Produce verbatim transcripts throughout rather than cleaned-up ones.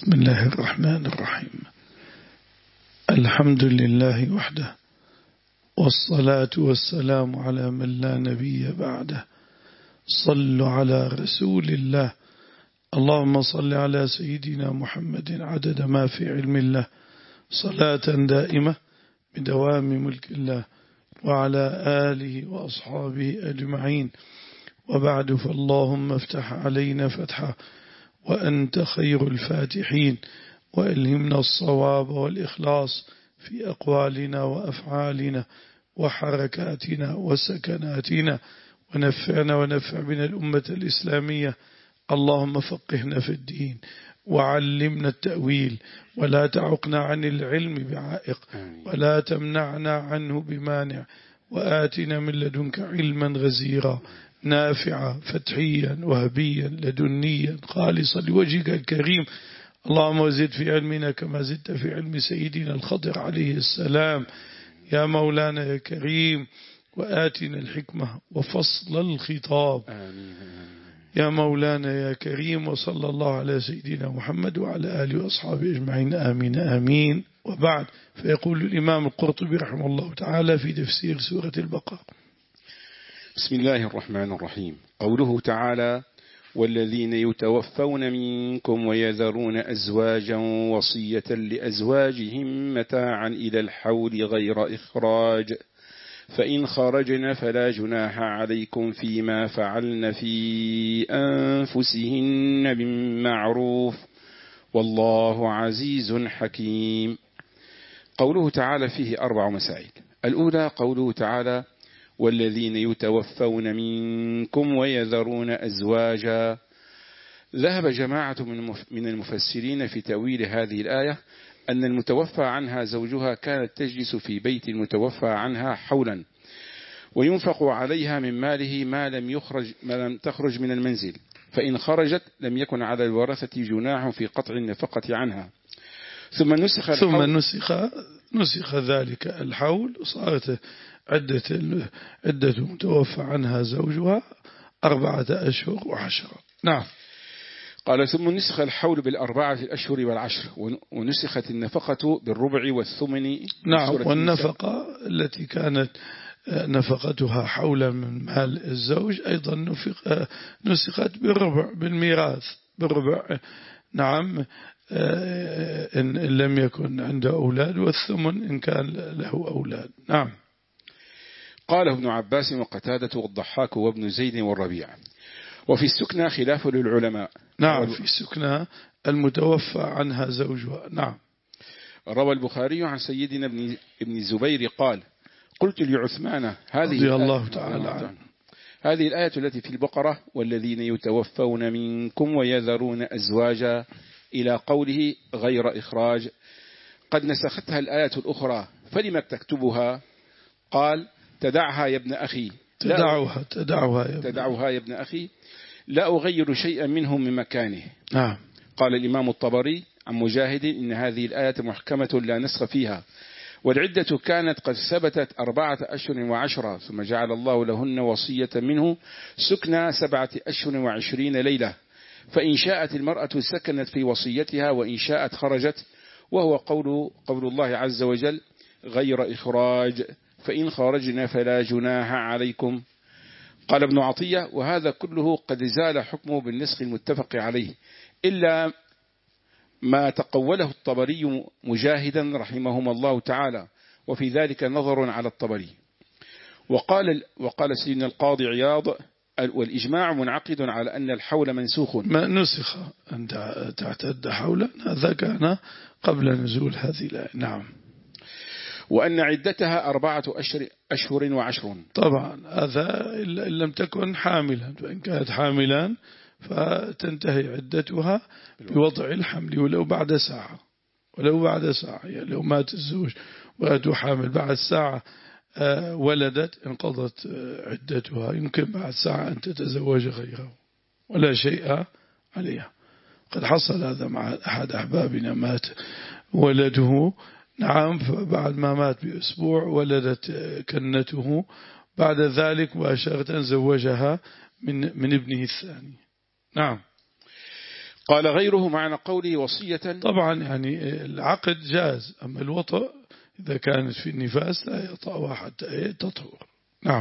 بسم الله الرحمن الرحيم. الحمد لله وحده، والصلاة والسلام على من لا نبي بعده. صلوا على رسول الله. اللهم صل على سيدنا محمد عدد ما في علم الله، صلاة دائمة بدوام ملك الله، وعلى آله وأصحابه أجمعين. وبعد، فاللهم افتح علينا فتحا وأنت خير الفاتحين، وألهمنا الصواب والإخلاص في أقوالنا وأفعالنا وحركاتنا وسكناتنا، ونفعنا ونفع بنا الأمة الإسلامية. اللهم فقهنا في الدين وعلمنا التأويل، ولا تعقنا عن العلم بعائق، ولا تمنعنا عنه بمانع، وآتنا من لدنك علما غزيرا نافعا فتحيا وهبيا لدنيا خالصا لوجهك الكريم. اللهم وزد في علمنا كما زدت في علم سيدنا الخضر عليه السلام يا مولانا يا كريم، وآتنا الحكمة وفصل الخطاب يا مولانا يا كريم. وصلى الله على سيدنا محمد وعلى آله وأصحابه أجمعين، آمين آمين. وبعد، فيقول الإمام القرطبي رحمه الله تعالى في تفسير سورة البقرة: بسم الله الرحمن الرحيم. قوله تعالى: والذين يتوفون منكم ويذرون أزواجا وصية لأزواجهم متاعا إلى الحول غير إخراج، فإن خرجن فلا جناح عليكم فيما فعلن في أنفسهن بالمعروف، والله عزيز حكيم. قوله تعالى فيه أربع مسائل. الأولى قوله تعالى: والذين يتوفون منكم ويذرون أزواجا. ذهب جماعة من المفسرين في تأويل هذه الآية أن المتوفى عنها زوجها كانت تجلس في بيت المتوفى عنها حولا، وينفق عليها من ماله ما لم يخرج ما لم تخرج من المنزل، فإن خرجت لم يكن على الورثة جناح في قطع النفقة عنها. ثم نسخ ثم نسخ نسخ ذلك الحول، صارت عدة عدة متوفى عنها زوجها أربعة أشهر وعشرة. نعم. قال: ثم نسخ الحول بالأربعة الأشهر والعشر، ونسخت النفقة بالربع والثمن. نعم. والنفقة التي كانت نفقتها حولا من مال الزوج أيضا نفق نسخت بالربع، بالميراث بالربع. نعم، إن لم يكن عنده أولاد، والثمن إن كان له أولاد. نعم. قال ابن عباس وقتادة والضحاك وابن زيد والربيع. وفي السكنى خلاف للعلماء. نعم، في السكنى المتوفى عنها زوجها. نعم. روى البخاري عن سيدنا ابن ابن الزبير قال: قلت لعثمان هذه رضي الله تعالى عنه: هذه الآية التي في البقرة: والذين يتوفون منكم ويذرون أزواجا، إلى قوله غير إخراج، قد نسختها الآية الأخرى، فلما تكتبها؟ قال: تدعها يا ابن أخي تدعوها تدعوها يا ابن, تدعوها يا ابن أخي لا أغير شيئا منهم من مكانه. نعم. قال الإمام الطبري عن مجاهد: إن هذه الآية محكمة لا نسخ فيها، والعدة كانت قد ثبتت أربعة أشهر وعشرة، ثم جعل الله لهن وصية منه سكنى سبعة أشهر وعشرين ليلة، فإن شاءت المرأة سكنت في وصيتها، وإن شاءت خرجت، وهو قول, قول الله عز وجل: غير إخراج، فإن خرجنا فلا جناح عليكم. قال ابن عطية: وهذا كله قد زال حكمه بالنسخ المتفق عليه، إلا ما تقوله الطبري مجاهدا رحمهما الله تعالى، وفي ذلك نظر على الطبري. وقال, وقال سيدنا القاضي عياض: والإجماع منعقد على أن الحول منسوخ. ما نسخ أن تعتد حولا، هذا كان قبل نزول هذه الآية. نعم. وأن عدتها أربعة أشهر, أشهر وعشر. طبعا هذا إن لم تكن حاملا، فإن كانت حاملا فتنتهي عدتها بوضع الحمل، ولو بعد ساعة ولو بعد ساعة يعني لو مات الزوج وأتوا حامل بعد ساعة ولدت، انقضت عدتها. يمكن بعد ساعة أن تتزوج غيره ولا شيء عليها. قد حصل هذا مع أحد أحبابنا، مات ولده. نعم. فبعد ما مات بأسبوع ولدت كنته، بعد ذلك مباشرة زوجها من من ابنه الثاني. نعم. قال غيره معنى قوله وصية. طبعا يعني العقد جاز، أما الوطأ إذا كانت في النفاس لا يطأها حتى تطهر. نعم.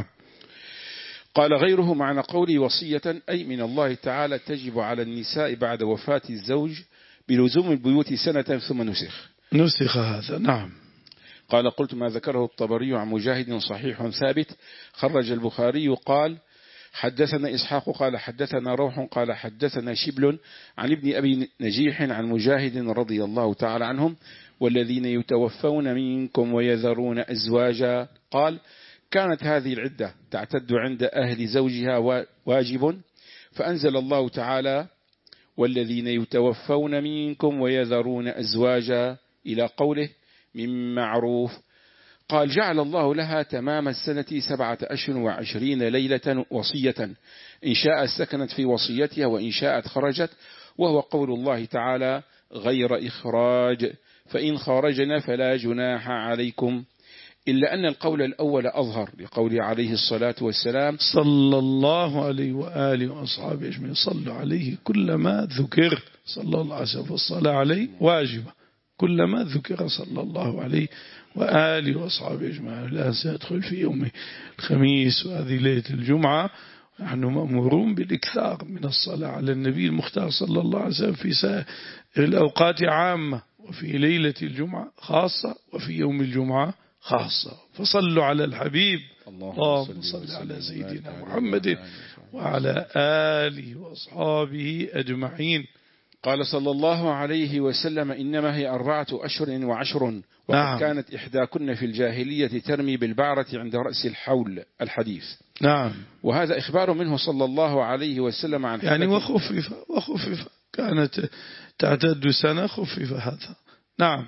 قال غيره معنى قوله وصية أي من الله تعالى تجب على النساء بعد وفاة الزوج بلزوم البيوت سنة ثم نسخ. نسخ هذا. نعم. قال قلت ما ذكره الطبري عن مجاهد صحيح ثابت، خرج البخاري قال حدثنا إسحاق قال حدثنا روح قال حدثنا شبل عن ابن أبي نجيح عن مجاهد رضي الله تعالى عنهم والذين يتوفون منكم ويذرون أزواجا قال كانت هذه العدة تعتد عند أهل زوجها واجب، فأنزل الله تعالى والذين يتوفون منكم ويذرون أزواجا إلى قوله من معروف. قال جعل الله لها تمام السنة سبعة أشهر وعشرين ليلة وصية، إن شاءت سكنت في وصيتها وإن شاءت خرجت، وهو قول الله تعالى غير إخراج، فإن خرجنا فلا جناح عليكم، إلا أن القول الأول أظهر لقوله عليه الصلاة والسلام صلى الله عليه وآله وأصحابه أجمعين صلوا عليه كلما ذكر صلى الله عليه وسلم، الصلاة عليه واجبة كلما ذكر صلى الله عليه وآله وأصحابه أجمعين. لا سيدخل في يوم الخميس وهذه ليلة الجمعة، نحن مأمورون بالإكثار من الصلاة على النبي المختار صلى الله عليه وسلم في سائر الأوقات عامة، وفي ليلة الجمعة خاصة، وفي يوم الجمعة خاصة. فصلوا على الحبيب اللهم صل على سيدنا محمد وعلى آله وأصحابه أجمعين. قال صلى الله عليه وسلم إنما هي أربعة أشهر وعشر، وقد نعم. كانت إحداكن في الجاهلية ترمي بالبعرة عند رأس الحول الحديث. نعم. وهذا إخبار منه صلى الله عليه وسلم عن يعني وخفف وخفف كانت تعتد سنة خفف هذا. نعم.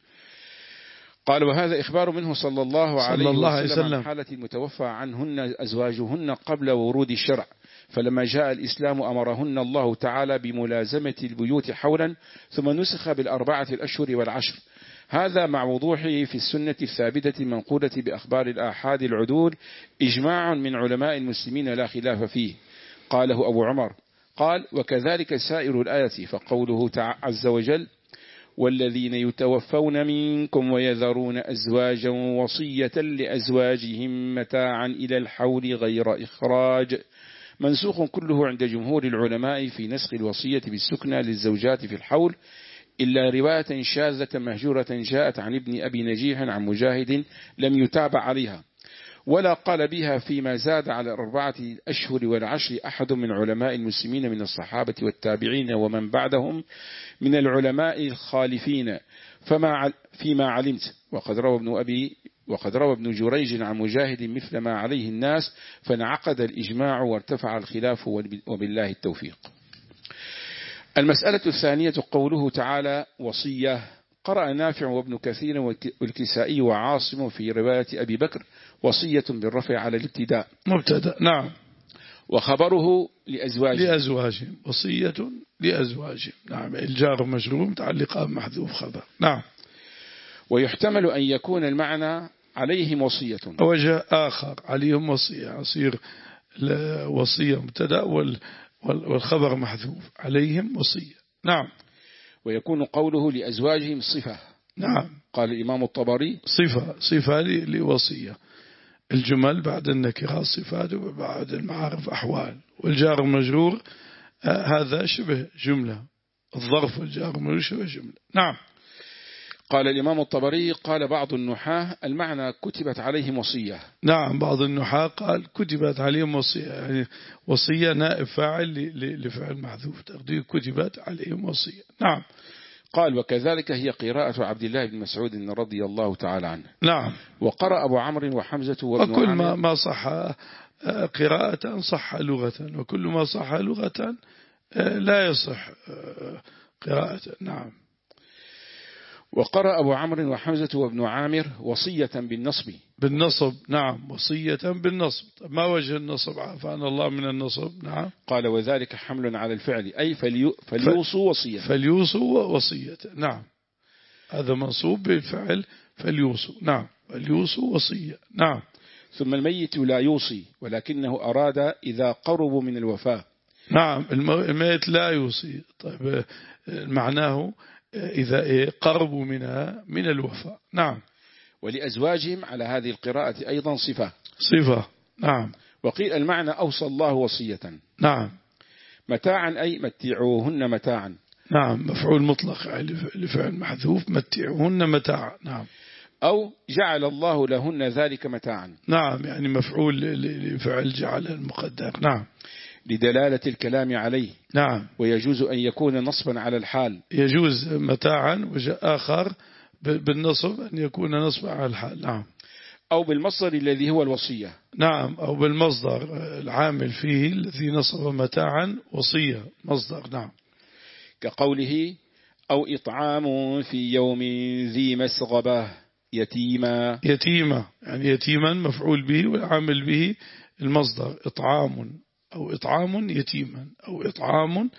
قال وهذا إخبار منه صلى الله عليه صلى الله عليه وسلم وسلم عن حالة المتوفى عنهن أزواجهن قبل ورود الشرع، فلما جاء الإسلام أمرهن الله تعالى بملازمة البيوت حولا، ثم نسخ بالأربعة الأشهر والعشر. هذا مع وضوحه في السنة الثابتة المنقولة بأخبار الآحاد العدول إجماع من علماء المسلمين لا خلاف فيه. قاله أبو عمر قال وكذلك سائر الآية، فقوله تعالى عز وجل والذين يتوفون منكم ويذرون أزواجا وصية لأزواجهم متاعا إلى الحول غير إخراج، منسوخ كله عند جمهور العلماء في نسخ الوصية بالسكنى للزوجات في الحول، إلا رواية شاذة مهجورة جاءت عن ابن أبي نجيح عن مجاهد لم يتابع عليها، ولا قال بها فيما زاد على أربعة أشهر والعشر أحد من علماء المسلمين من الصحابة والتابعين ومن بعدهم من العلماء الخالفين، فما فيما علمت. وقد روى ابن أبي وقد روى ابن جريج عن مجاهد مثل ما عليه الناس، فانعقد الإجماع وارتفع الخلاف، وبالله التوفيق. المسألة الثانية قوله تعالى وصية. قرأ نافع وابن كثير والكسائي وعاصم في رواية أبي بكر وصية بالرفع على الابتداء مبتدأ. نعم. وخبره لأزواجه لأزواجهم وصية لأزواجهم. نعم. الجار مجرور متعلقة بمحذوف خبر. نعم. ويحتمل أن يكون المعنى عليهم وصية، وجه آخر عليهم وصية، يصير وصية مبتدأ والخبر محذوف عليهم وصية. نعم. ويكون قوله لأزواجهم صفة. نعم. قال الإمام الطبري صفة صفة لوصية، الجمل بعد النكرات صفات وبعد المعارف أحوال، والجار المجرور آه هذا شبه جملة، الظرف والجار المجرور شبه جملة. نعم. قال الإمام الطبري قال بعض النحاة المعنى كتبت عليهم وصية. نعم. بعض النحاة قال كتبت عليهم وصية، يعني وصية نائب فاعل لفعل محذوف، تقدير كتبت عليهم وصية. نعم. قال وكذلك هي قراءة عبد الله بن مسعود رضي الله تعالى عنه. نعم. وقرأ أبو عمرو وحمزة وابن وكل عامر. ما ما صح قراءة صح لغة، وكل ما صح لغة لا يصح قراءة. نعم. وقرأ أبو عمرو وحمزة وابن عامر وصية بالنصب. بالنصب. نعم. وصية بالنصب. ما وجه النصب؟ عافانا الله من النصب. نعم. قال وذلك حمل على الفعل أي فليوصوا وصية. فليوصوا وصية. نعم. هذا منصوب بالفعل فليوصوا. نعم. فليوصوا وصية. نعم. ثم الميت لا يوصي، ولكنه أراد إذا قربوا من الوفاة، نعم الميت لا يوصي. طيب معناه إذا قربوا منها من الوفاء. نعم. ولأزواجهم على هذه القراءة أيضا صفة صفة. نعم. وقيل المعنى أوصى الله وصية. نعم. متاعا أي متعوهن متاعا. نعم مفعول مطلق لفعل محذوف متعوهن متاعا. نعم. أو جعل الله لهن ذلك متاعا. نعم يعني مفعول لفعل جعل المقدر. نعم. لدلالة الكلام عليه. نعم. ويجوز أن يكون نصبا على الحال. يجوز متاعا وجاء آخر بالنصب أن يكون نصبا على الحال. نعم. أو بالمصدر الذي هو الوصية. نعم أو بالمصدر العامل فيه الذي نصب متاعا وصية مصدر. نعم. كقوله أو إطعام في يوم ذي مسغبة يتيما. يتيما يعني يتيما مفعول به والعامل به المصدر إطعام أو إطعام يتيما أو إطعام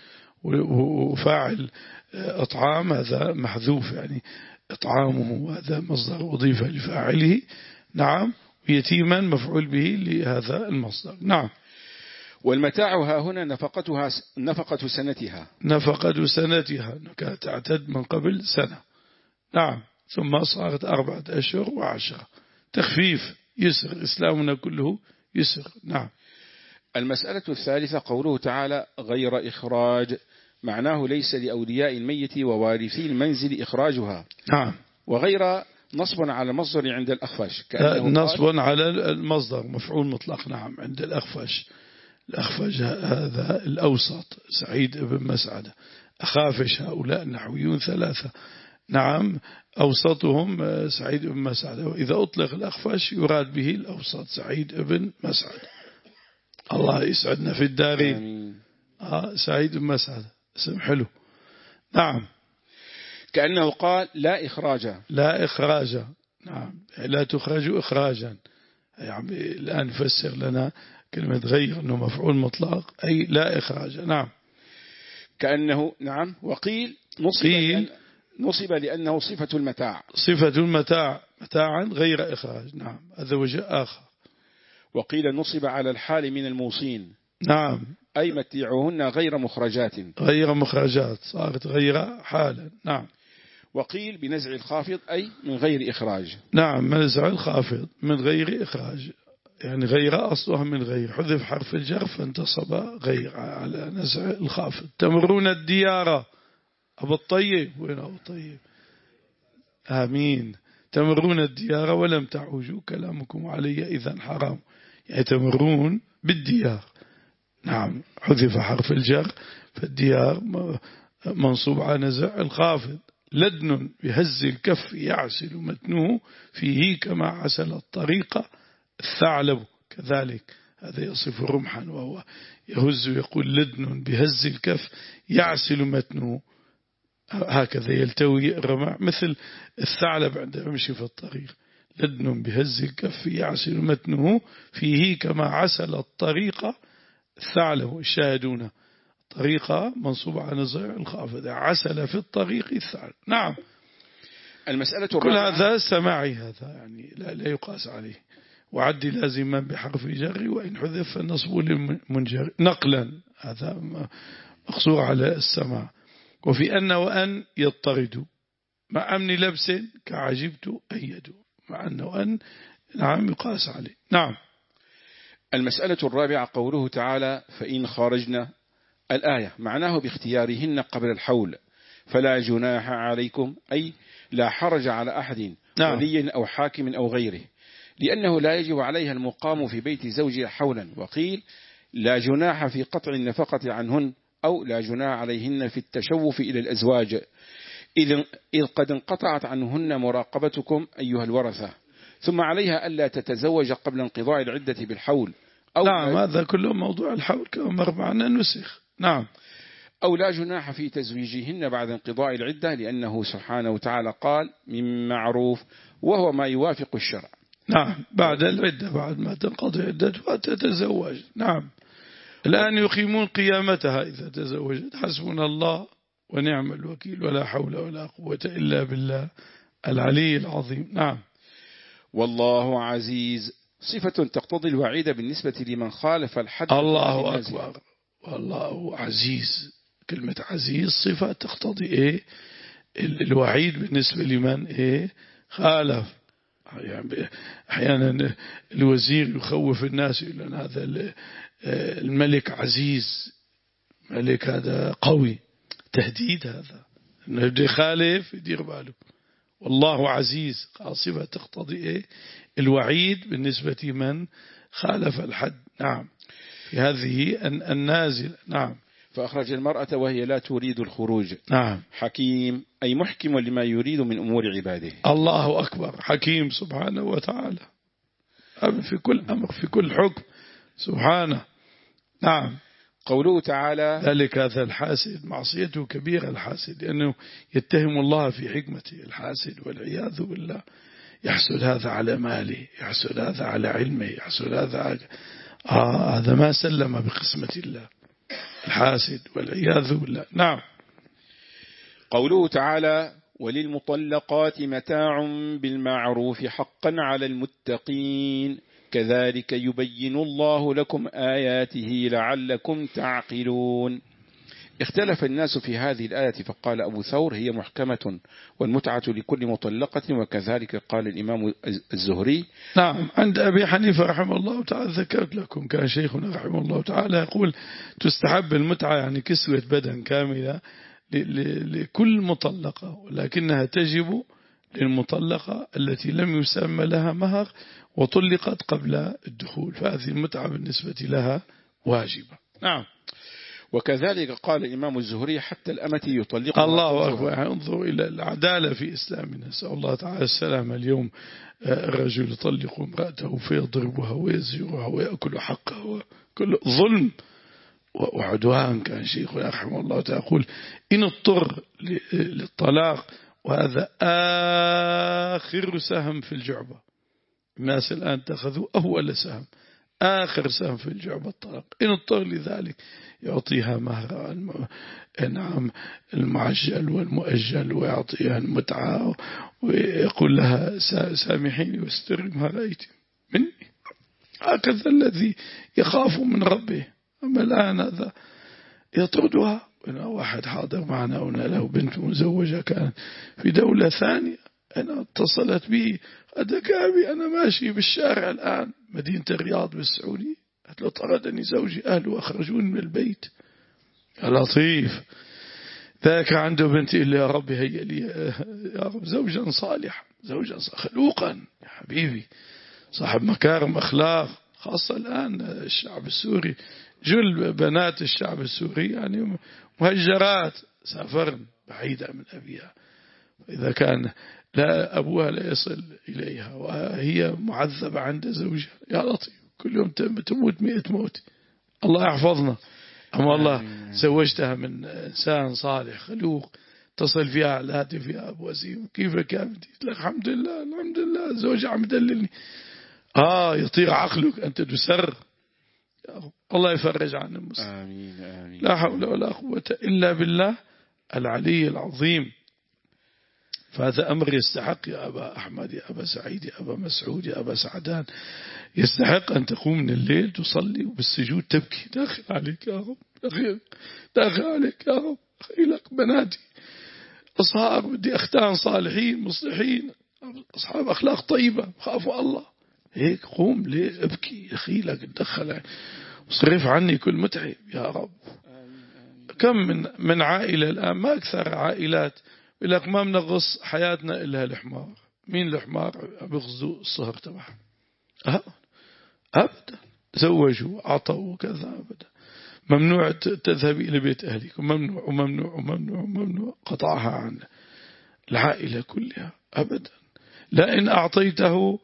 وفاعل إطعام هذا محذوف يعني إطعامه هذا مصدر أضيف لفاعله. نعم. ويتيما مفعول به لهذا المصدر. نعم. والمتاع ها هنا نفقتها نفقة سنتها. نفقة سنتها كانت تعتد من قبل سنة. نعم. ثم صارت أربعة أشهر وعشرة. تخفيف يسر إسلامنا كله يسر. نعم. المسألة الثالثة قوله تعالى غير إخراج معناه ليس لأولياء الميت ووارثي المنزل إخراجها. نعم. وغير نصب على المصدر عند الأخفش. نصب على المصدر مفعول مطلق. نعم عند الأخفش. الأخفش هذا الأوسط سعيد بن مسعدة. أخافش هؤلاء النحويون ثلاثة. نعم أوسطهم سعيد بن مسعدة. وإذا أطلق الأخفش يراد به الأوسط سعيد بن مسعدة. الله يسعدنا في الدارين. آه سعيد بن مسعدة اسم حلو. نعم. كأنه قال لا إخراج. لا إخراج. نعم لا تخرج إخراجا. يعني الآن نفسر لنا كلمة غير أنه مفعول مطلق أي لا إخراج. نعم. كأنه نعم. وقيل نصب لأن نصب لأنه صفة المتاع. صفة المتاع متاعا غير إخراج. نعم هذا وجه آخر. وقيل نصب على الحال من الموصين. نعم أي متيعوهن غير مخرجات. غير مخرجات صارت غير حالا. نعم. وقيل بنزع الخافض أي من غير إخراج. نعم نزع الخافض من غير إخراج يعني غير أصلها من غير حذف حرف الجر فانتصب غير على نزع الخافض. تمرون الديار أبو الطيب. وين أبو الطيب؟ آمين. تمرون الديار ولم تعوجوا كلامكم علي إذا حرام يعني تمرون بالديار. نعم حذف حرف الجر فالديار منصوب على نزع الخافض. لدن بهز الكف يعسل متنه فيه كما عسل الطريق الثعلب كذلك. هذا يصف رمحا وهو يهز يقول لدن بهز الكف يعسل متنه هكذا يلتوي الرمح مثل الثعلب عندما يمشي في الطريق. لدن بهز الكف يعسل متنه فيه كما عسل الطريق الثعلب. الشاهدون طريقة منصوبة على نزع الخافض عسل في الطريق الثعلب. نعم. المسألة كل هذا سماعي هذا يعني لا, لا يقاس عليه. وعد لازما بحرف جر وإن حذف فالنصب للمنجر نقلا هذا مقصور على السماع. وفي أن وأن يضطرد مع أمن لبس كعجبت أيد مع أن وأن نعم يقاس عليه. نعم. المسألة الرابعة قوله تعالى فإن خرجنا الآية معناه باختيارهن قبل الحول فلا جناح عليكم أي لا حرج على أحد. نعم. ولي أو حاكم أو غيره لأنه لا يجب عليها المقام في بيت زوجها حولا. وقيل لا جناح في قطع النفقة عنهن أو لا جناح عليهن في التشوف إلى الأزواج إذ قد انقطعت عنهن مراقبتكم أيها الورثة ثم عليها ألا تتزوج قبل انقضاء العدة بالحول. أو نعم هذا كله موضوع الحول كما مر معنا نسخ. نعم. أو لا جناح في تزويجهن بعد انقضاء العدة لأنه سبحانه وتعالى قال من معروف وهو ما يوافق الشرع. نعم بعد العدة بعد ما تنقضي عدتها تتزوج. نعم. الآن يقيمون قيامتها إذا تزوجت. حسبنا الله ونعم الوكيل ولا حول ولا قوة إلا بالله العلي العظيم. نعم. والله عزيز صفة تقتضي الوعيد بالنسبة لمن خالف الحد. الله أكبر. والله عزيز. كلمة عزيز صفة تقتضي إيه؟ الوعيد بالنسبة لمن إيه؟ خالف. يعني أحيانا الوزير يخوف الناس يقول أن هذا الملك عزيز، ملك هذا قوي، تهديد هذا إنه بده يخالف يدير باله. والله عزيز صفة تقتضي إيه؟ الوعيد بالنسبة من خالف الحد. نعم. في هذه النازل. نعم. فأخرج المرأة وهي لا تريد الخروج. نعم. حكيم أي محكم لما يريد من أمور عباده. الله أكبر. حكيم سبحانه وتعالى في كل أمر في كل حكم سبحانه. نعم. قوله تعالى ذلك هذا الحاسد معصيته كبيرة. الحاسد لأنه يتهم الله في حكمته. الحاسد والعياذ بالله يحسد هذا على ماله، يحسد هذا على علمه، يحسد هذا على... آه هذا ما سلم بقسمة الله. الحاسد والعياذ بالله. نعم. قوله تعالى وللمطلقات متاع بالمعروف حقا على المتقين كذلك يبين الله لكم آياته لعلكم تعقلون. اختلف الناس في هذه الآية فقال أبو ثور هي محكمة والمتعة لكل مطلقة، وكذلك قال الإمام الزهري. نعم. عند أبي حنيفة رحمه الله تعالى ذكرت لكم كان شيخنا رحمه الله تعالى يقول تستحب المتعة يعني كسوة بدن كاملة لكل مطلقة، ولكنها تجب للمطلقة التي لم يسمى لها مهر وطلقت قبل الدخول، فهذه المتعة بالنسبة لها واجبة. نعم. وكذلك قال الإمام الزهري حتى الأمة يطلقها. الله أكبر. انظروا إلى العدالة في إسلامنا، نسأل الله تعالى السلام. اليوم الرجل يطلق امرأته فيضربها ويزجرها ويأكل حقها وكل ظلم وعدوان. كان شيخنا رحمه الله تعالى يقول إن اضطر للطلاق وهذا آخر سهم في الجعبة. الناس الآن اتخذوا أول سهم، آخر سهم في الجعبة الطلاق. إن اضطر لذلك يعطيها مهر نعم المعجل والمؤجل، ويعطيها المتعة ويقول لها سامحيني واستري ما رأيت مني. هكذا الذي يخاف من ربه. أما الآن هذا يطردها. واحد حاضر معنا وأنا له بنت مزوجة كانت في دولة ثانية، أنا اتصلت بي أدكابي أنا ماشي بالشارع الآن مدينة الرياض بالسعودية، قلت له طردني زوجي أهله أخرجوني من البيت. يا لطيف. ذاك عنده بنتي اللي يا رب هي لي يا رب زوجا صالحا، زوجا خلوقا يا حبيبي، صاحب مكارم أخلاق. خاصة الآن الشعب السوري جل بنات الشعب السوري يعني مهجرات سافرن بعيدة من أبيها، إذا كان لا أبوها لا يصل إليها وهي معذبة عند زوجها. يا لطيف كل يوم تموت مئة موت. الله يحفظنا. أما الله زوجتها من إنسان صالح خلوق، تصل فيها على الهاتف يا أبو وسيم كيفك يا بنتي؟ لك الحمد لله الحمد لله زوجي عم يدللني. آه يطير عقلك أنت تسر. الله يفرج عن المسلم. آمين آمين. لا حول ولا قوة إلا بالله العلي العظيم. فهذا أمر يستحق يا أبا أحمد يا أبا سعيد يا أبا مسعود يا أبا سعدان، يستحق أن تقوم من الليل تصلي وبالسجود تبكي. داخل عليك يا رب، داخل عليك يا رب. خيلك بناتي أصهار بدي أختان صالحين مصلحين أصحاب أخلاق طيبة خافوا الله. هيك قوم ليه ابكي خيلك تدخل وصرف عني كل متعب يا رب. كم من من عائلة الآن ما أكثر عائلات لك ما منغص حياتنا إلا الحمار. مين الحمار بيغزوا الصهر تبعهم؟ أبدا. زوجوا عطوا وكذا أبدا. ممنوع تذهبي إلى بيت أهلك وممنوع وممنوع وممنوع وممنوع. قطعها عن العائلة كلها أبدا. لا إن أعطيته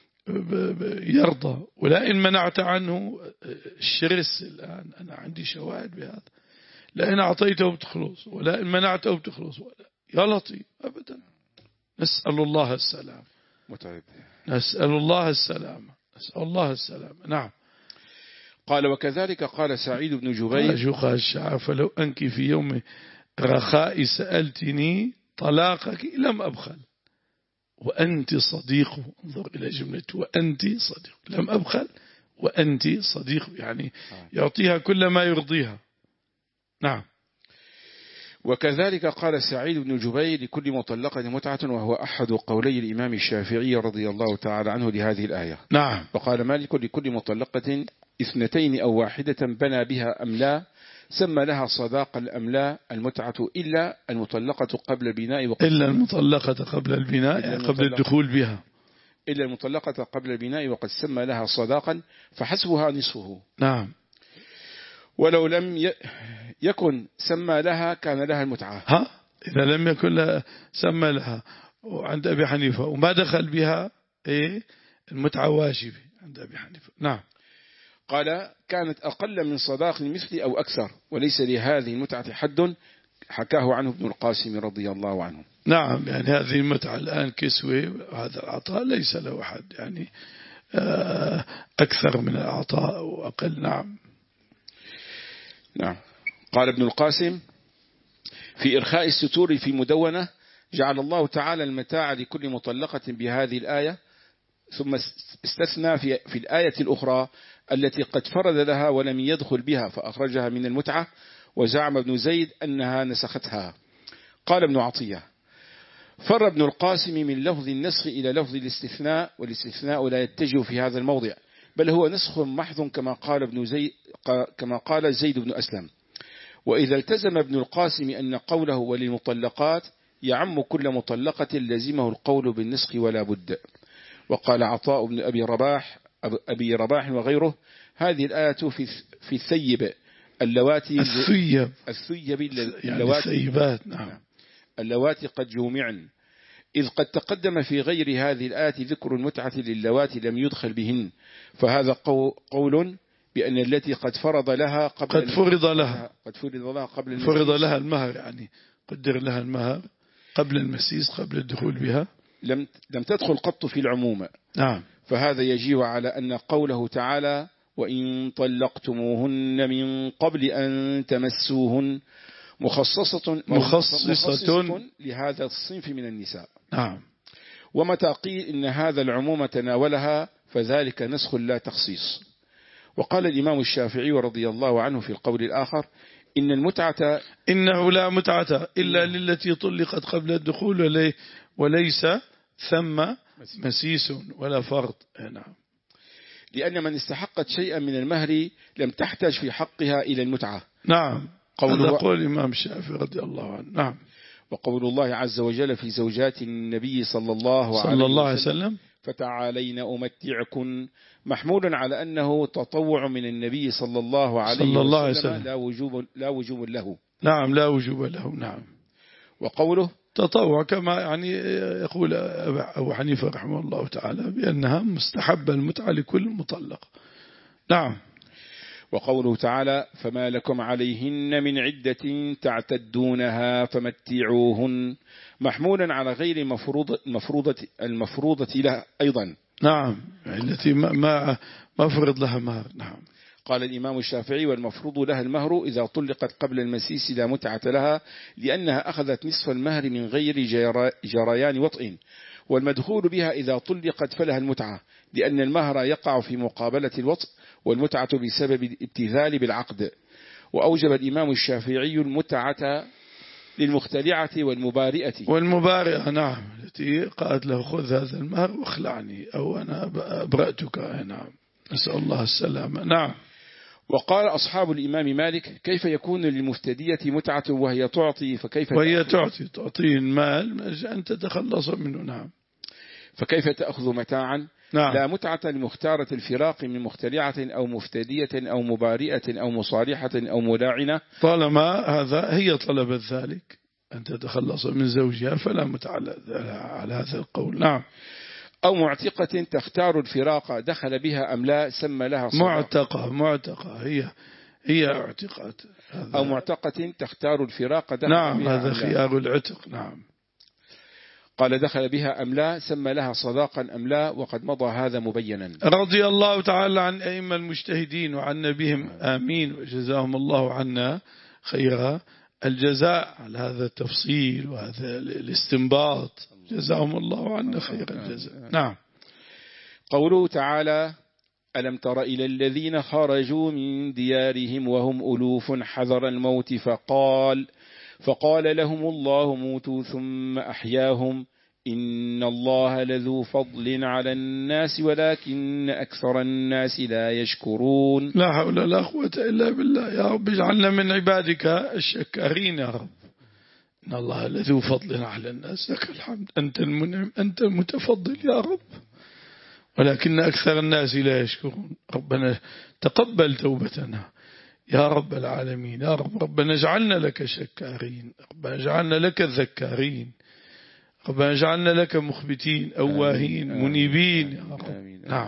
يرضى ولا إن منعت عنه الشرس. الآن أنا عندي شواهد بهذا. لا إن أعطيته بتخلص ولا إن منعته بتخلص ولا يا لطيف أبدا. نسأل الله السلام. متعب. نسأل الله السلام. نسأل الله السلام. نعم. قال وكذلك قال سعيد بن جبير أجوخ الشعر فلو أنك في يوم رخاء سألتني طلاقك لم أبخل وأنت صديق. انظر إلى جملة وأنت صديق. لم أبخل وأنت صديق يعني يعطيها كل ما يرضيها نعم. وكذلك قال سعيد بن جبير لكل مطلقة متعة، وهو أحد قولي الإمام الشافعي رضي الله تعالى عنه لهذه الآية. نعم. وقال مالك لكل مطلقة اثنتين أو واحدة بنى بها أم لا سمى لها صداقا أم لا المتعة إلا المطلقة قبل البناء وقد إلا المطلقة قبل البناء يعني قبل الدخول بها إلا المطلقة قبل البناء وقد سمى لها صداقا فحسبها نصفه. نعم. ولو لم يكن سمى لها كان لها المتعة. ها إذا لم يكن لها سمى لها عند أبي حنيفة وما دخل بها إيه المتعة واجبة عند أبي حنيفة. نعم. قال كانت أقل من صداق المثل أو أكثر وليس لهذه المتعة حد حكاه عنه ابن القاسم رضي الله عنه. نعم يعني هذه المتعة الآن كسوة هذا العطاء ليس له حد يعني أكثر من العطاء وأقل. نعم. نعم. قال ابن القاسم في إرخاء الستور في مدونة جعل الله تعالى المتاع لكل مطلقة بهذه الآية ثم استثنى في, في الآية الأخرى التي قد فرض لها ولم يدخل بها فأخرجها من المتعة وزعم ابن زيد أنها نسختها. قال ابن عطية فر ابن القاسم من لفظ النسخ إلى لفظ الاستثناء والاستثناء لا يتجه في هذا الموضع بل هو نسخ محض كما قال ابن زيد كما قال زيد بن أسلم. وإذا التزم ابن القاسم أن قوله وللمطلقات يعم كل مطلقة لزمه القول بالنسخ ولا بد. وقال عطاء بن أبي رباح أبي رباح وغيره هذه الآية في في الثيب اللواتي الثيب الثيب اللواتي الثيبات. نعم. اللواتي قد جومعن إذ قد تقدم في غير هذه الآية ذكر المتعة للواتي لم يدخل بهن فهذا قول بأن التي قد فرض لها قبل قد فرض لها قد فرض لها قبل فرض لها المهر يعني قدر لها المهر قبل المسيس قبل الدخول بها لم لم تدخل قط في العموم. نعم. فهذا يجيء على أن قوله تعالى وإن طلقتموهن من قبل أن تمسوهن مخصصة مخصصة لهذا الصنف من النساء. نعم. ومتى قيل إن هذا العموم تناولها فذلك نسخ لا تخصيص. وقال الإمام الشافعي رضي الله عنه في القول الآخر إن المتعة إنه لا متعة إلا للتي طلقت قبل الدخول وليس ثم مسيس ولا فرض. نعم. لأن من استحقت شيئا من المهر لم تحتاج في حقها إلى المتعة. نعم. هذا قول الإمام الشافعي رضي الله عنه. نعم. وقول الله عز وجل في زوجات النبي صلى الله, صلى الله عليه وسلم فتعالين أمتعكن محمول على أنه تطوع من النبي صلى الله عليه صلى الله عليه وسلم وسلم لا وجوب, لا وجوب له. نعم لا وجوب له. نعم. وقوله تطوع كما يعني يقول أبو حنيفة رحمه الله تعالى بأنها مستحبة المتعة لكل مطلق. نعم. وقوله تعالى فما لكم عليهن من عدة تعتدونها فمتعوهن محمولا على غير المفروضة, المفروضة, المفروضة له أيضا. نعم. التي ما ما فرض لها مهر. نعم. قال الإمام الشافعي والمفروض لها المهر إذا طلقت قبل المسيس لا متعة لها لأنها أخذت نصف المهر من غير جريان وطئ والمدخول بها إذا طلقت فلها المتعة لأن المهر يقع في مقابلة الوطء والمتعة بسبب الابتذال بالعقد. وأوجب الإمام الشافعي المتعة للمختلعة والمبارئة والمبارئة. نعم. التي قالت له خذ هذا المهر واخلعني أو أنا أبرأتك. نعم. نسأل الله السلامة. نعم. وقال أصحاب الإمام مالك كيف يكون للمفتدية متعة وهي تعطي فكيف وهي تعطي تعطيه المال أن تتخلص منه. نعم. فكيف تأخذ متاعا. نعم. لا متعة لمختارة الفراق من مختلعة أو مفتدية أو مبارئة أو مصالحة أو ملاعنة طالما هذا هي طلبت ذلك أن تتخلص من زوجها فلا متعة على هذا القول. نعم. أو معتقة تختار الفراق دخل بها أم لا سمى لها صداق. معتقة معتقة هي هي اعتقاد. أو معتقة تختار الفراق دخل نعم بها هذا خيار العتق. نعم. قال دخل بها أم لا سمى لها صداقا أم لا وقد مضى هذا مبينا. رضي الله تعالى عن أئمة المجتهدين وعن نبيهم آمين وجزاهم الله عنا خيرا الجزاء على هذا التفصيل وهذا الاستنباط. جزاهم الله عنا خير الجزاء. نعم. قوله تعالى ألم تر إلى الذين خرجوا من ديارهم وهم ألوف حذر الموت فقال فقال لهم الله موتوا ثم أحياهم إن الله لذو فضل على الناس ولكن أكثر الناس لا يشكرون. لا حول ولا قوة إلا بالله. يا رب اجعلنا من عبادك الشكارين يا رب. إن الله لذو فضل على الناس، لك الحمد، أنت المنعم، أنت المتفضل يا رب، ولكن أكثر الناس لا يشكرون. ربنا تقبل توبتنا يا رب العالمين. يا رب ربنا اجعلنا لك شكارين، ربنا اجعلنا لك ذكارين، ربنا اجعلنا لك مخبتين أواهين آمين منيبين آمين يا رب. آمين. نعم.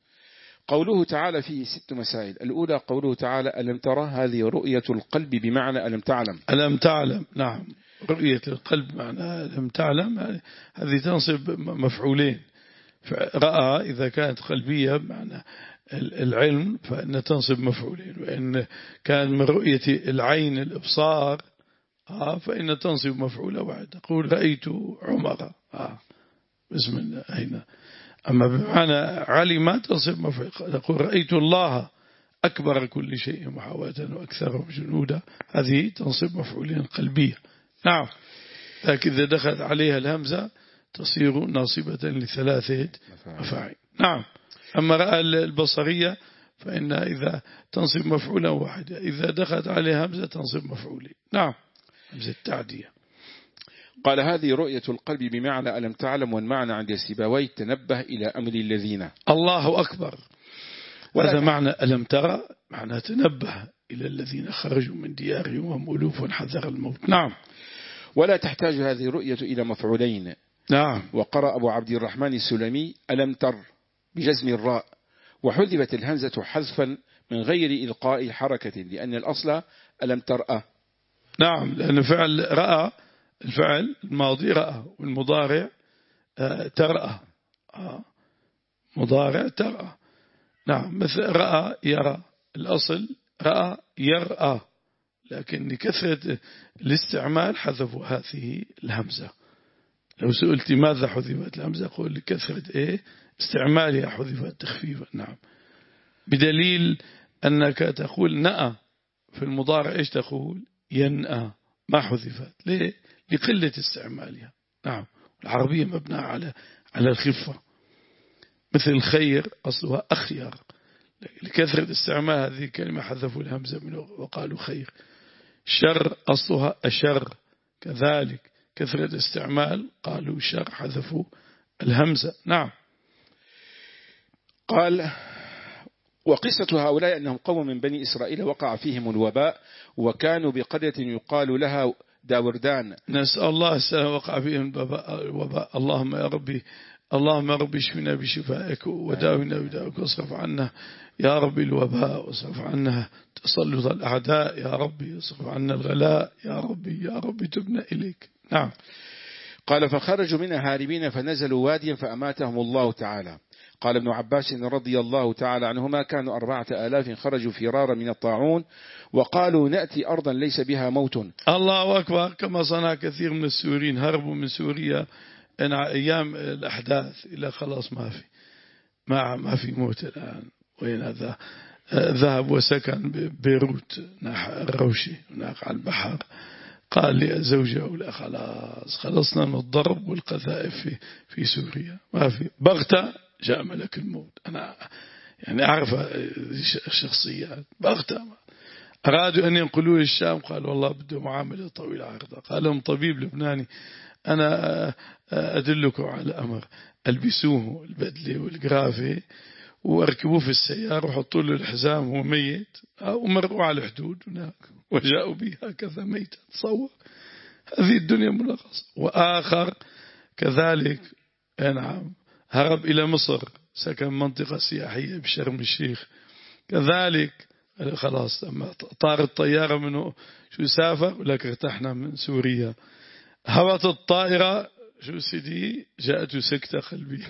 قوله تعالى فيه ست مسائل. الأولى قوله تعالى ألم ترى، هذه رؤية القلب بمعنى ألم تعلم. ألم تعلم، نعم، رؤية القلب معنى ألم تعلم، هذه تنصب مفعولين. رأى إذا كانت قلبية بمعنى العلم فإن تنصب مفعولين، وإن كان من رؤية العين الإبصار فإن تنصب مفعولة واحد. تقول رأيت عمر بسم الله هنا. أما بمعنى علم تنصب مفعول. تقول رأيت الله أكبر كل شيء محاوة وأكثرهم جنودا، هذه تنصب مفعولين قلبية. نعم. لكن إذا دخلت عليها الهمزة تصير ناصبة لثلاثة مفاعيل. نعم. أما رأى البصرية فإن إذا تنصب مفعولا واحدا، إذا دخلت عليها همزة تنصب مفعولين. نعم، همزة التعدية. قال هذه رؤية القلب بمعنى ألم تعلم، والمعنى عند سيبويه تنبه إلى أمر الذين. الله أكبر. وهذا معنى ألم ترى، معنى تنبه إلى الذين خرجوا من ديارهم وهم ألوف حذر الموت. نعم. ولا تحتاج هذه الرؤية إلى مفعولين. نعم. وقرأ أبو عبد الرحمن السلمي ألم تر بجزم الراء، وحذفت الهمزة حذفا من غير إلقاء حركة، لأن الأصل ألم ترأى. نعم، لأن فعل رأى الفعل الماضي رأى، والمضارع ترأى، مضارع ترأى. نعم، مثل رأى يرى، الأصل رأى يرأى، لكن لكثرة الاستعمال حذفوا هذه الهمزة. لو سئلت ماذا حذفت الهمزة قول لكثرة إيه استعمالها حذفت تخفيفا. نعم. بدليل أنك تقول نأى في المضارع إيش تقول؟ ينأى، ما حذفت. ليه؟ لقلة استعمالها. نعم. العربية مبنى على على الخفة. مثل الخير أصلها أخير، لكثرة استعمال هذه الكلمة حذفوا الهمزة منه وقالوا خير. شر أصلها أشر، كذلك كثرة استعمال قالوا شر حذفوا الهمزة. نعم. قال وقصة هؤلاء أنهم قوم من بني إسرائيل وقع فيهم الوباء، وكانوا بقرية يقال لها داوردان. نسأل الله السلام. وقع فيهم الوباء. اللهم يا ربي، اللهم يا ربي اشفنا بشفائك وداونا بداوك، واصرف عنا يا ربي الوباء، واصرف عنا تسلط الأعداء يا ربي، واصرف عنا الغلاء يا ربي، يا ربي تبنا إليك. نعم. قال فخرجوا منها هاربين فنزلوا واديا فأماتهم الله تعالى. قال ابن عباس رضي الله تعالى عنهما كانوا أربعة آلاف خرجوا فرارا من الطاعون، وقالوا نأتي أرضا ليس بها موت. الله أكبر. كما صنع كثير من السوريين، هربوا من سوريا أن أيام الأحداث إلى خلاص ما في ما ما في موت الآن. وين هذا؟ ذهب وسكن بيروت ناح الروشي هناك على البحر. قال لي زوجه لا خلاص خلصنا من الضرب والقذائف في في سوريا، ما في. بغتة جاء ملك الموت. أنا يعني أعرف الشخصيات. بغتة أرادوا أن ينقلوه الشام، قال والله بده معاملة طويلة عرضة. قال لهم طبيب لبناني أنا أدلكم على أمر، ألبسوه البدلة والقرافة واركبوه في السيارة وحطوا له الحزام وهو ميت، ومرقوا على الحدود هناك وجاءوا به هكذا ميتا. تصور هذه الدنيا ملخص. وآخر كذلك نعم هرب إلى مصر، سكن منطقة سياحية بشرم الشيخ، كذلك خلاص لما طار الطيارة منه شو سافر ولك ارتحنا من سوريا. هبط الطائرة شو سيدي جاءته سكتة قلبية،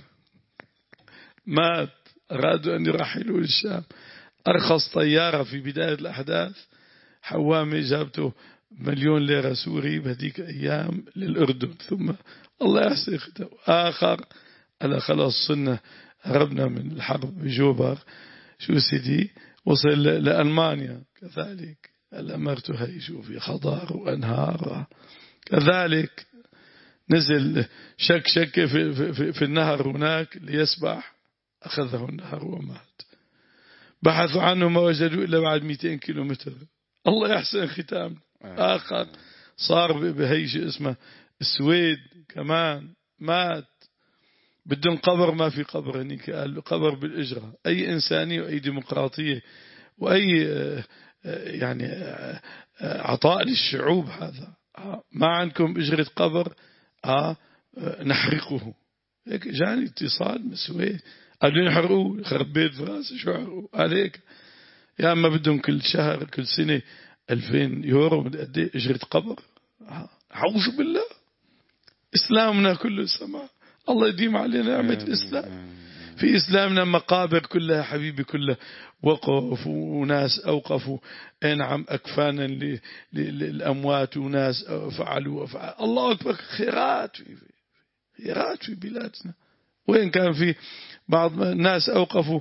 مات. أرادوا أن يرحلوا للشام. أرخص طيارة في بداية الأحداث حوامي جابته مليون ليرة سوري بهذيك أيام للأردن، ثم الله يحسن. آخر على خلاص صرنا هربنا من الحرب بجوبر، شو سيدي وصل لألمانيا كذلك، الأمرتها يشوفي خضار وأنهار. كذلك نزل شك شك في, في, في النهر هناك ليسبح، أخذه النهر ومات. بحثوا عنه ما وجدوا إلا بعد مئتين كيلومتر. الله يحسن ختام. آخر صار بهيش اسمه السويد كمان مات بدون قبر، ما في قبر هنيك، قبر بالإجرة. أي إنسانية وأي ديمقراطية وأي يعني عطاء للشعوب هذا. ما عندكم إجرة قبر نحرقه. هيك جاني اتصال من السويد قالوا نحرقوه، يخرب بيت فراسه شو حرقوه عليك. يا أما بدهم كل شهر كل سنة ألفين يورو قد ايه إجرة قبر. أعوذ بالله. إسلامنا كله سماء. الله يديم علينا نعمة الإسلام. في إسلامنا مقابر كلها حبيبي كلها وقف، وناس أوقفوا نعم أكفانا للأموات، وناس فعلوا وفعل. الله أكبر. خيرات في خيرات في بلادنا. وين كان في بعض الناس أوقفوا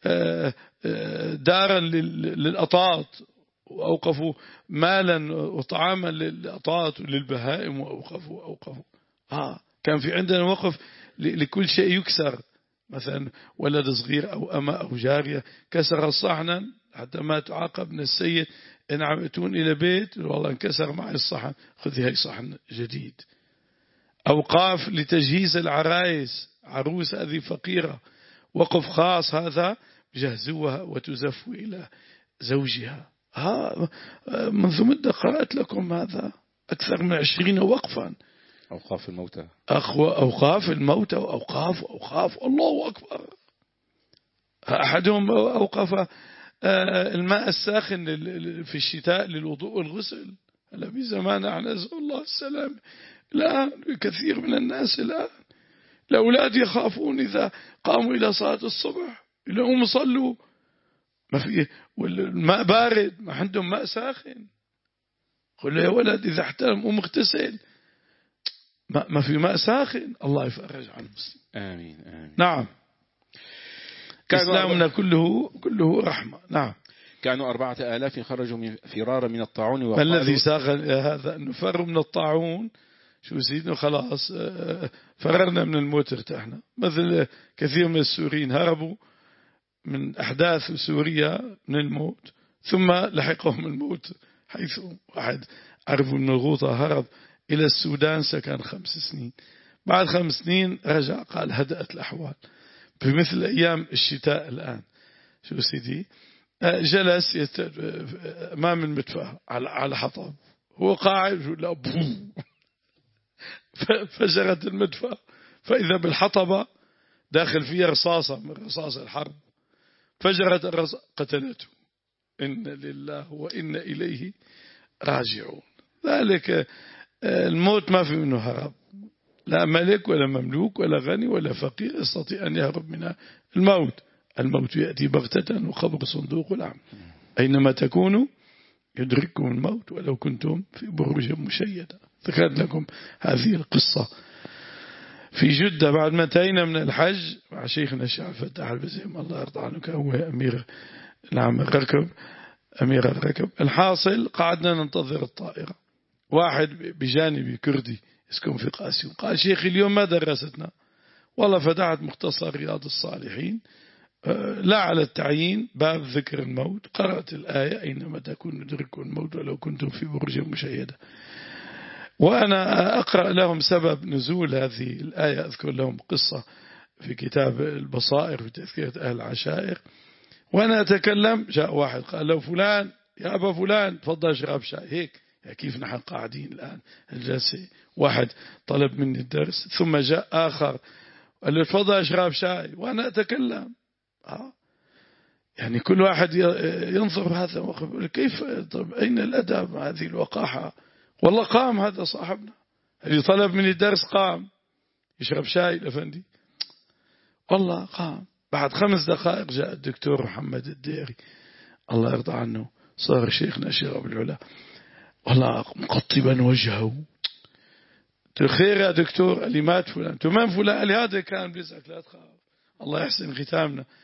دارا للأطاط، وأوقفوا مالا وطعاما للأطاط وللبهائم، وأوقفوا أوقفوا آه كان في عندنا وقف لكل شيء يكسر، مثلا ولد صغير أو أما أو جارية كسر صحنا حتى ما تعاقب من السيد إن عمتون إلى بيت والله انكسر معي الصحن، خذي هاي صحن جديد. أوقاف لتجهيز العرايس، عروس هذه فقيرة، وقف خاص هذا جهزوها وتزف إلى زوجها. ها منذ مدة قرأت لكم هذا أكثر من عشرين وقفا. أوقاف الموتى، أخوة أوقاف الموتى وأوقاف أوقاف الله أكبر. أحدهم أوقف الماء الساخن في الشتاء للوضوء والغسل. هلا في زمان نسأل الله السلام. الآن كثير من الناس الآن الأولاد يخافون إذا قاموا إلى صلاة الصبح يلاقوهم يصلوا ما في، والماء بارد، ما عندهم ماء ساخن. قل يا ولد إذا احترم قوم اغتسل، ما ما في ماء ساخن. الله يفرج عن المسلم. آمين آمين. نعم. إسلامنا كله كله رحمة. نعم. كانوا أربعة آلاف خرجوا من فرارا من الطاعون. ما الذي ساق هذا أن نفر من الطاعون؟ شو سيدنا خلاص فررنا من الموت ارتحنا. مثل كثير من السوريين هربوا من أحداث سوريا من الموت، ثم لحقهم الموت، حيث واحد عرفوا من الغوطة هرب إلى السودان سكن خمس سنين، بعد خمس سنين رجع قال هدأت الأحوال. في مثل أيام الشتاء الآن شو سيدي جلس أمام المدفأة على حطب، هو قاعد لا بو فجرت المدفأة، فإذا بالحطبة داخل فيها رصاصة من رصاص الحرب، فجرت الرصاصة قتلته. إن لله وإن إليه راجعون. ذلك الموت ما في منه هرب، لا ملك ولا مملوك ولا غني ولا فقير يستطيع أن يهرب من الموت. الموت يأتي بغتة وخبر صندوق العمل. أينما تكونوا يدرككم الموت ولو كنتم في بروج مشيدة. ذكرت لكم هذه القصة في جدة بعد ما انتهينا من الحج مع شيخنا الشيخ فتح البزيم الله يرضى عنه، هو أمير نعم الركب أمير الركب. الحاصل قعدنا ننتظر الطائرة، واحد بجانبي كردي يسكن في قاسيون قال شيخ اليوم ما درستنا؟ والله فتحت مختصر رياض الصالحين لا على التعيين باب ذكر الموت، قرأت الآية أينما تكون يدرككم الموت ولو كنتم في برج مشيدة. وأنا أقرأ لهم سبب نزول هذه الآية، أذكر لهم قصة في كتاب البصائر في تذكير أهل العشائر، وأنا أتكلم جاء واحد قال له فلان يا أبا فلان تفضل اشرب شاي. هيك كيف نحن قاعدين الآن الجلسة، واحد طلب مني الدرس ثم جاء آخر قال له تفضل اشرب شاي وأنا أتكلم. آه. يعني كل واحد ينظر هذا كيف، طب أين الأدب هذه الوقاحة؟ والله قام هذا صاحبنا اللي طلب مني الدرس قام يشرب شاي الأفندي، والله قام. بعد خمس دقائق جاء الدكتور محمد الديري الله يرضى عنه، صار شيخنا الشيخ أبو العلا، والله مقطبا وجهه. خير يا دكتور؟ اللي مات فلان. تمام فلان؟ اللي هذا كان بيسألك لا تخاف الله يحسن ختامنا.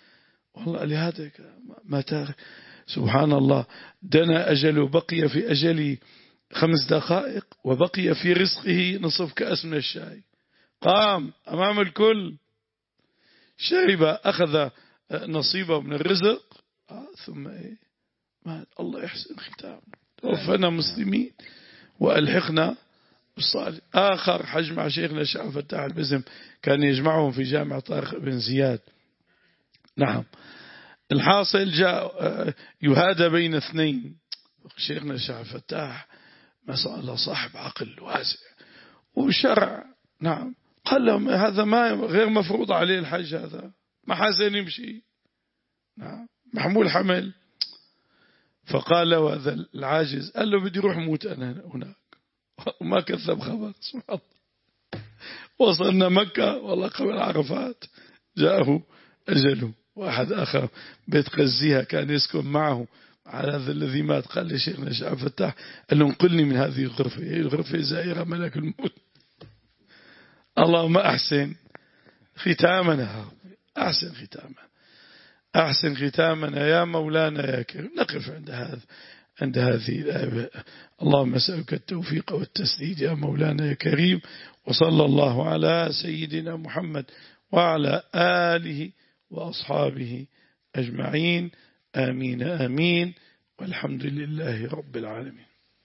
والله لهذا متى سبحان الله دنا أجله، بقي في أجله خمس دقائق وبقي في رزقه نصف كأس من الشاي، قام أمام الكل شرب أخذ نصيبه من الرزق ثم إيه مات. الله يحسن ختام، توفنا مسلمين وألحقنا بالصالح. آخر حج مع شيخنا الشيخ عبد الفتاح البزم كان يجمعهم في جامع طارق بن زياد. نعم الحاصل جاء يهادى بين اثنين، شيخنا الشيخ عبد الفتاح ما شاء الله صاحب عقل واسع وشرع. نعم قال لهم هذا ما غير مفروض عليه الحج، هذا ما حسن يمشي، نعم محمول حمل. فقال له هذا العاجز، قال له بدي روح موت أنا هناك، وما كذب خبر. سبحان الله وصلنا مكة والله قبل عرفات جاءه أجله. واحد آخر بيت قزيها كان يسكن معه على هذا الذي مات، قال لي شيخنا الشيخ عبد الفتاح قال له انقلني من هذه الغرفة، هي الغرفة زائرة ملك الموت. اللهم أحسن ختامنا، أحسن ختامنا، أحسن ختامنا يا مولانا يا كريم. نقف عند هذا عند هذه الآية. اللهم أسألك التوفيق والتسديد يا مولانا يا كريم. وصلى الله على سيدنا محمد وعلى آله وأصحابه أجمعين. آمين آمين والحمد لله رب العالمين.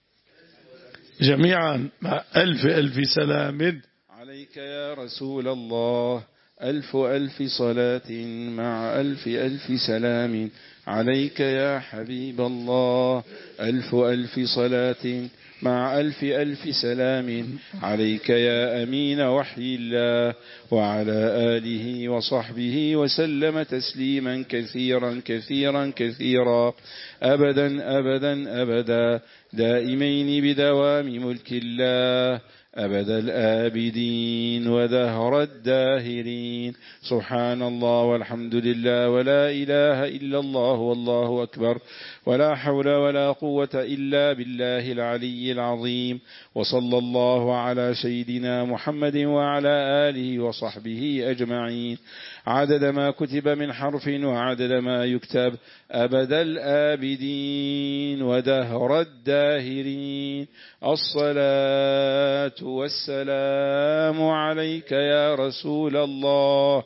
جميعا مع ألف ألف سلام عليك يا رسول الله، ألف ألف صلاة مع ألف ألف سلام عليك يا حبيب الله، ألف ألف صلاة مع ألف ألف سلام عليك يا أمين وحي الله، وعلى آله وصحبه وسلم تسليما كثيرا كثيرا كثيرا أبدا أبدا أبدا دائمين بدوام ملك الله أبد الآبدين ودهر الداهرين. سبحان الله والحمد لله ولا إله إلا الله والله أكبر ولا حول ولا قوة إلا بالله العلي العظيم. وصلى الله على سيدنا محمد وعلى آله وصحبه أجمعين عدد ما كتب من حرف وعدد ما يكتب أبد الآبدين ودهر الداهرين. الصلاة والسلام عليك يا رسول الله،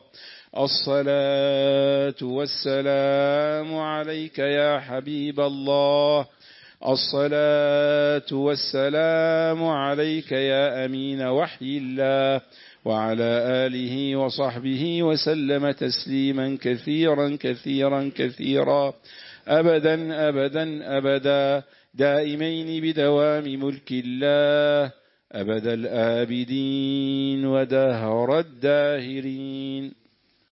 الصلاة والسلام عليك يا حبيب الله، الصلاة والسلام عليك يا أمين وحي الله، وعلى آله وصحبه وسلم تسليما كثيرا كثيرا كثيرا أبدا أبدا أبدا دائمين بدوام ملك الله أبد الآبدين ودهر الداهرين.